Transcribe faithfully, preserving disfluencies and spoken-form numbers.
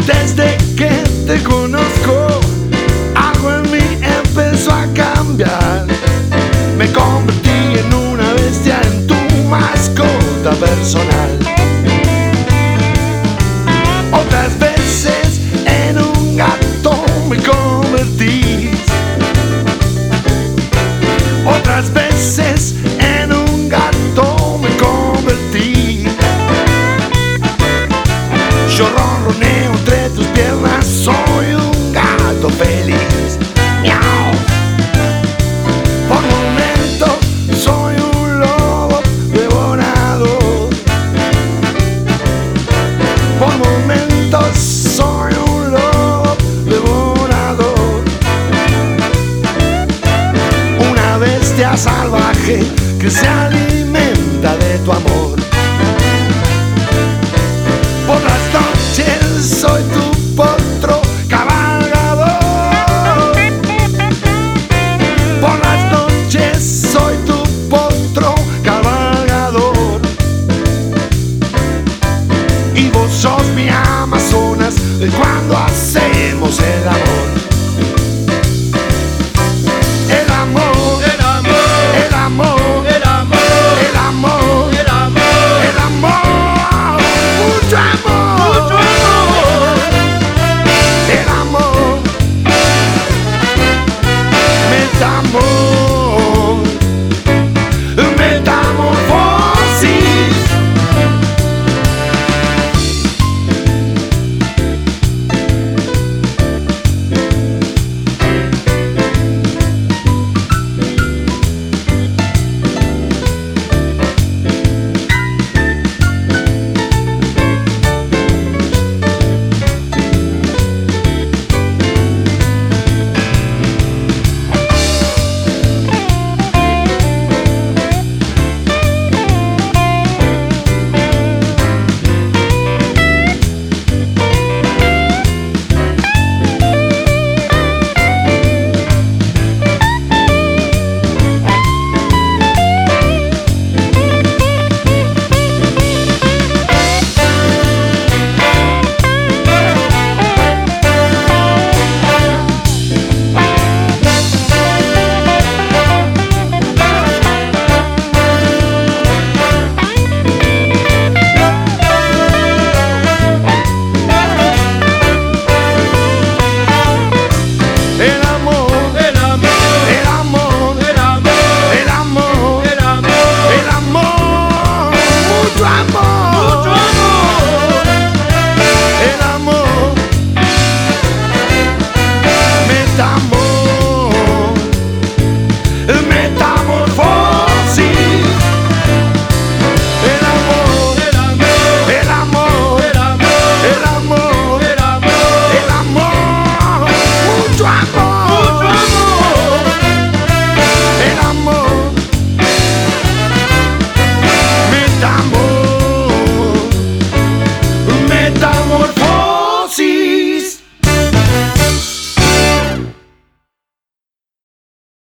Desde que te conozco, algo en mí empezó a cambiar. Me convertí en una bestia, en tu mascota personal. Otras veces en un gato me convertí. Otras veces en un gato me convertí. Yo ronroneo entre tus piernas, soy un gato feliz. Miau. Por momentos soy un lobo devorador. Por momentos soy un lobo devorador. Una bestia salvaje que se alimenta